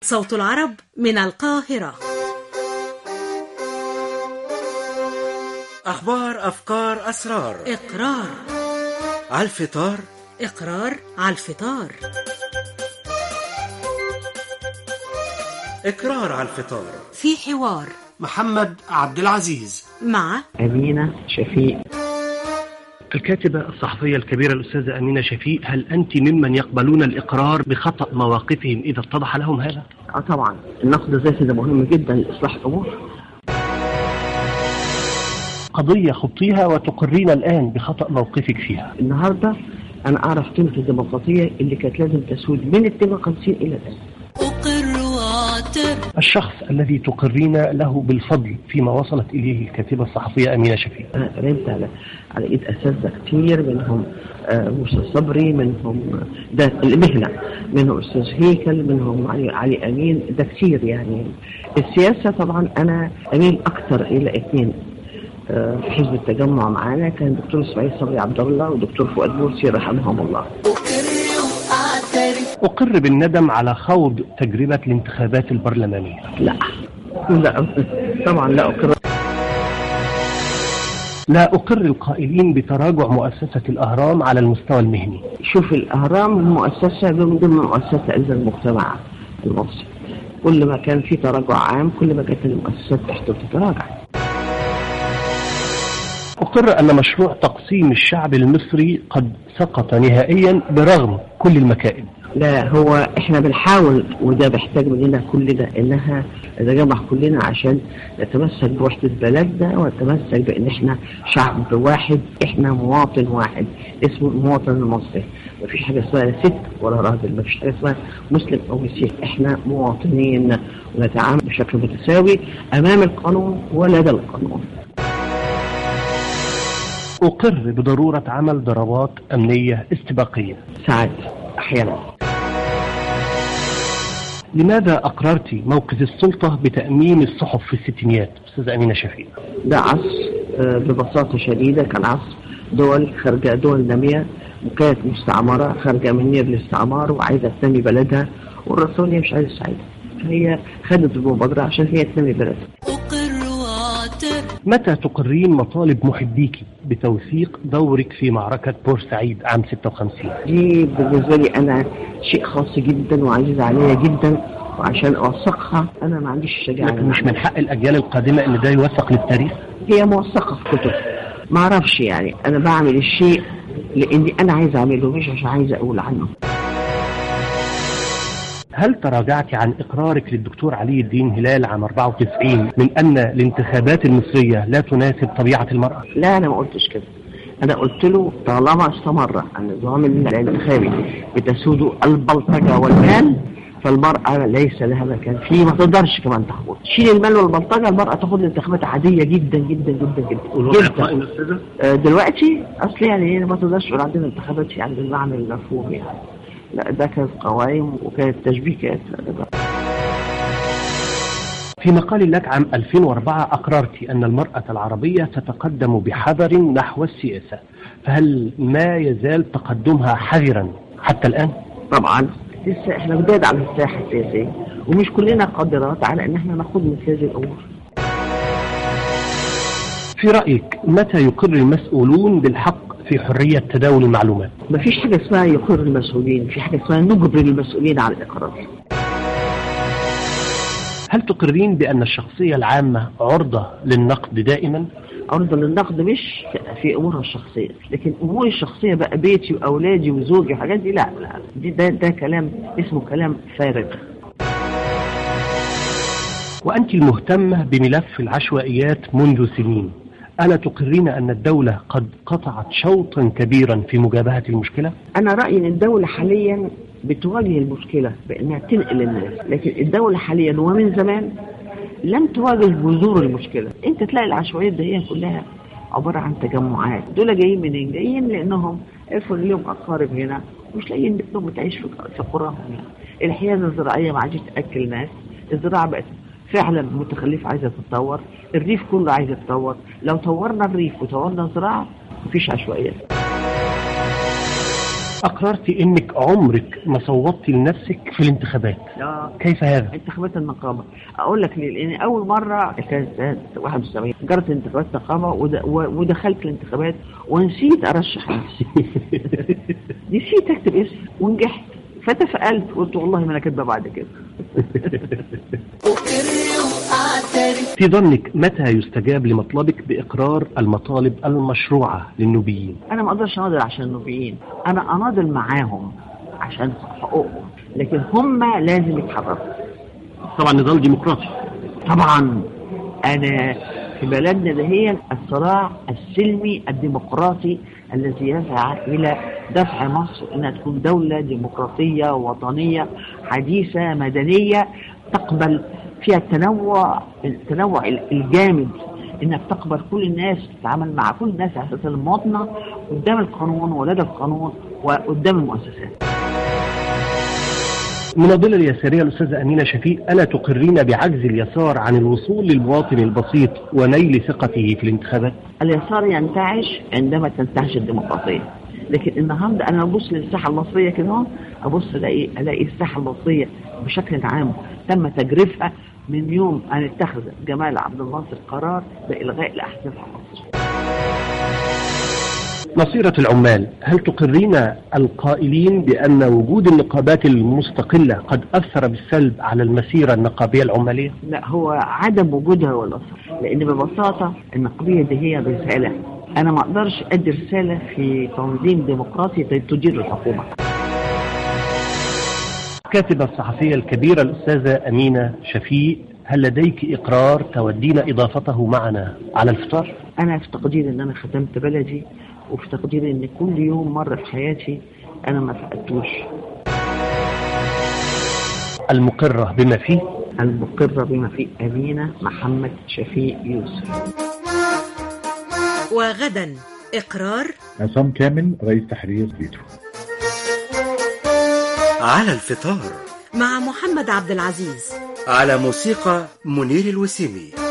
صوت العرب من القاهرة. أخبار، أفكار، أسرار. إقرار على الفطار. إقرار على الفطار. إقرار على الفطار. في حوار محمد عبد العزيز مع أمينة شفيق. الكاتبة الصحفية الكبيرة الأستاذة أمينة شفيق، هل أنت ممن يقبلون الإقرار بخطأ مواقفهم إذا اتضح لهم هذا؟ طبعا النقد الذاتي ده مهم جدا لإصلاح الأمور. قضية خضتيها وتقرين الآن بخطأ موقفك فيها. النهاردة أنا أعرف قيمة الديمقراطية اللي كانت لازم تسود من 52 إلى الآن. أقر وأعترف. الشخص الذي تقرين له بالفضل فيما وصلت إليه الكاتبة الصحفية أمينة شفيق. أنا قريت على إيد أساتذة كتير، منهم موسى صبري، منهم ده المهنة، منهم أستاذ هيكل، منهم علي أمين، ده كتير يعني. السياسة طبعا أنا أميل أكثر إلى اثنين. في حزب التجمع معانا كان دكتور اسماعيل صبري عبد الله ودكتور فؤاد مرسي رحمهم الله. أقر بالندم على خوض تجربة الانتخابات البرلمانية. لا طبعا لا أقر. لا أقر القائلين بتراجع مؤسسة الأهرام على المستوى المهني. شوف، الأهرام مؤسسة من ضمن مؤسسة المجتمع المصري. كل ما كان في تراجع عام كل ما كانت المؤسسات تحت تتراجع. أقر أن مشروع تقسيم الشعب المصري قد سقط نهائيا برغم كل المكائد. لا، هو احنا بنحاول، وده بيحتاج مننا كلنا انها نجمع كلنا عشان نتمسك بوحدة بلدنا ونتمسك بان احنا شعب واحد، احنا مواطن واحد اسمه المواطن المصري. مفيش حاجة اسمها ست ولا راجل، مفيش حاجة اسمها مسلم او مسيحي، احنا مواطنين ونتعامل بشكل متساوي امام القانون ولدى القانون. أقر بضرورة عمل ضربات أمنية استباقية ساعات أحيانا. لماذا أقررت موقف السلطة بتأمين الصحف في الستينيات أستاذة أمينة شفيق؟ ده عصر ببساطة شديدة كان عصر دول خارجة، دول نامية وكانت مستعمرة خارجة من نير الاستعمار وعايزة تنمي بلدها، والرسولية مش عايزة تساعدها، فهي خدت المبادرة عشان هي تنمي بلدها. متى تقرين مطالب محبيك بتوثيق دورك في معركة بورسعيد عام 56؟ دي بالنسبة لي أنا شيء خاص جدا وعزيز عليا جدا، وعشان أوثقها أنا ما عنديش الشجاعة. لكن مش من حق الأجيال القادمة إن ده يوثق للتاريخ؟ هي موثقة في كتب، ما أعرفش يعني. أنا بعمل الشيء لأني أنا عايز أعمله مش عشان عايز أقول عنه. هل تراجعت عن إقرارك للدكتور علي الدين هلال عام 94 من أن الانتخابات المصرية لا تناسب طبيعة المرأة؟ لا، أنا ما قلتش كده. أنا قلت له طالما استمر النظام الانتخابي بتسود البلطجة والمال فالمرأة ليس لها مكان فيه، ما تقدرش كمان تاخد. شيل المال والبلطجة، المرأة تاخد الانتخابات عادية جدا جدا جدا جدا. دلوقتي أصل يعني ما تقدرش تقول عندنا انتخابات يعني بالمعنى المفهوم يعني. لا، ده كانت قوائم وكانت تشبيكات. في مقال لك عام 2004 أقررت أن المرأة العربية تتقدم بحذر نحو السياسة، فهل ما يزال تقدمها حذرا حتى الآن؟ طبعا لسه احنا جداد على الساحة السياسية ومش كلنا قادرات على ان احنا ناخد من هذه الامور. في رأيك متى يقر المسؤولون بالحق في حرية تداول المعلومات؟ مفيش حاجة اسمها يقر المسؤولين، في حاجة اسمها نجبر المسؤولين على الإقرار. هل تقرين بأن الشخصية العامة عرضة للنقد دائما؟ عرضة للنقد مش في أمورها الشخصية، لكن أمور الشخصية بقى بيتي وأولادي وزوجي وحاجات دي لا، ده كلام اسمه كلام فارغ. وأنت المهتمة بملف العشوائيات منذ سنين، ألا تقرين أن الدولة قد قطعت شوطا كبيرا في مجابهة المشكلة؟ أنا رأيي أن الدولة حاليا بتواجه المشكلة بأنها تنقل الناس، لكن الدولة حاليا ومن زمان لم تواجه جذور المشكلة. أنت تلاقي العشوائيات دي هي كلها عبارة عن تجمعات. دول جايين منين؟ جايين لأنهم عرفوا إن لهم أقارب هنا مش لاقيين بيتهم تعيش في قراهم هنا. الحياة الزراعية ما عادش تأكل ناس، الزراعة بقت فعلا متخلفة عايزة تتطور، الريف كله عايز يتطور. لو طورنا الريف وطورنا الزراعة مفيش عشوائيات. أقررت أنك عمرك ما صوتت لنفسك في الانتخابات. كيف هذا؟ انتخابات النقابة أقول لك ليه، لأن أول مرة كانت سنة 71 جرت انتخابات نقابة ودخلت الانتخابات ونسيت أرشح نفسي. نسيت أكتب اسمي ونجحت، فتفائلت قلت والله ما أنا كاتبة بعد كده. في ظنك متى يستجاب لمطلبك بإقرار المطالب المشروعة للنوبيين؟ أنا ما أقدرش أناضل عشان النوبيين، أنا أناضل معاهم عشان حقوقهم، لكن هم لازم يتحركوا. طبعا نضال ديمقراطي. طبعا أنا في بلدنا ده هي الصراع السلمي الديمقراطي الذي يسعى إلى دفع مصر إنها تكون دولة ديمقراطية وطنية حديثة مدنية تقبل فيها التنوع الجامد، إنك تقبل كل الناس، تتعامل مع كل الناس على أساس المواطنة قدام القانون ولدى القانون وقدام المؤسسات. المناضلة اليسارية الأستاذة أمينة شفيق، ألا تقرين بعجز اليسار عن الوصول للمواطن البسيط ونيل ثقته في الانتخابات؟ اليسار ينتعش عندما تنتعش الديمقراطية، لكن النهارده أنا أبص للساحة المصرية كده، أبص ألاقي الساحة المصرية بشكل عام تم تجريفها من يوم أن اتخذ جمال عبد الناصر قرار بإلغاء الأحزاب في مصر. نصيرة العمال، هل تقرين القائلين بأن وجود النقابات المستقلة قد أثر بالسلب على المسيرة النقابية العمالية؟ لا، هو عدم وجودها هو الأثر، لأن ببساطة النقابية دي هي رسالة، أنا ما أقدرش أدي رسالة في تنظيم ديمقراطي تدير الحكومة. الكاتبة الصحفية الكبيرة الأستاذة أمينة شفيق، هل لديك إقرار تودين إضافته معنا على الفطار؟ أنا في تقدير أن أنا خدمت بلدي، وفي تقدير أن كل يوم مرة في حياتي أنا ما فقدتوش. المقرة بما فيه؟ المقرة بما فيه أمينة محمد شفيق يوسف. وغدا إقرار عصام كامل رئيس تحرير بيترو. على الفطار مع محمد عبد العزيز، على موسيقى منير الوسيمي.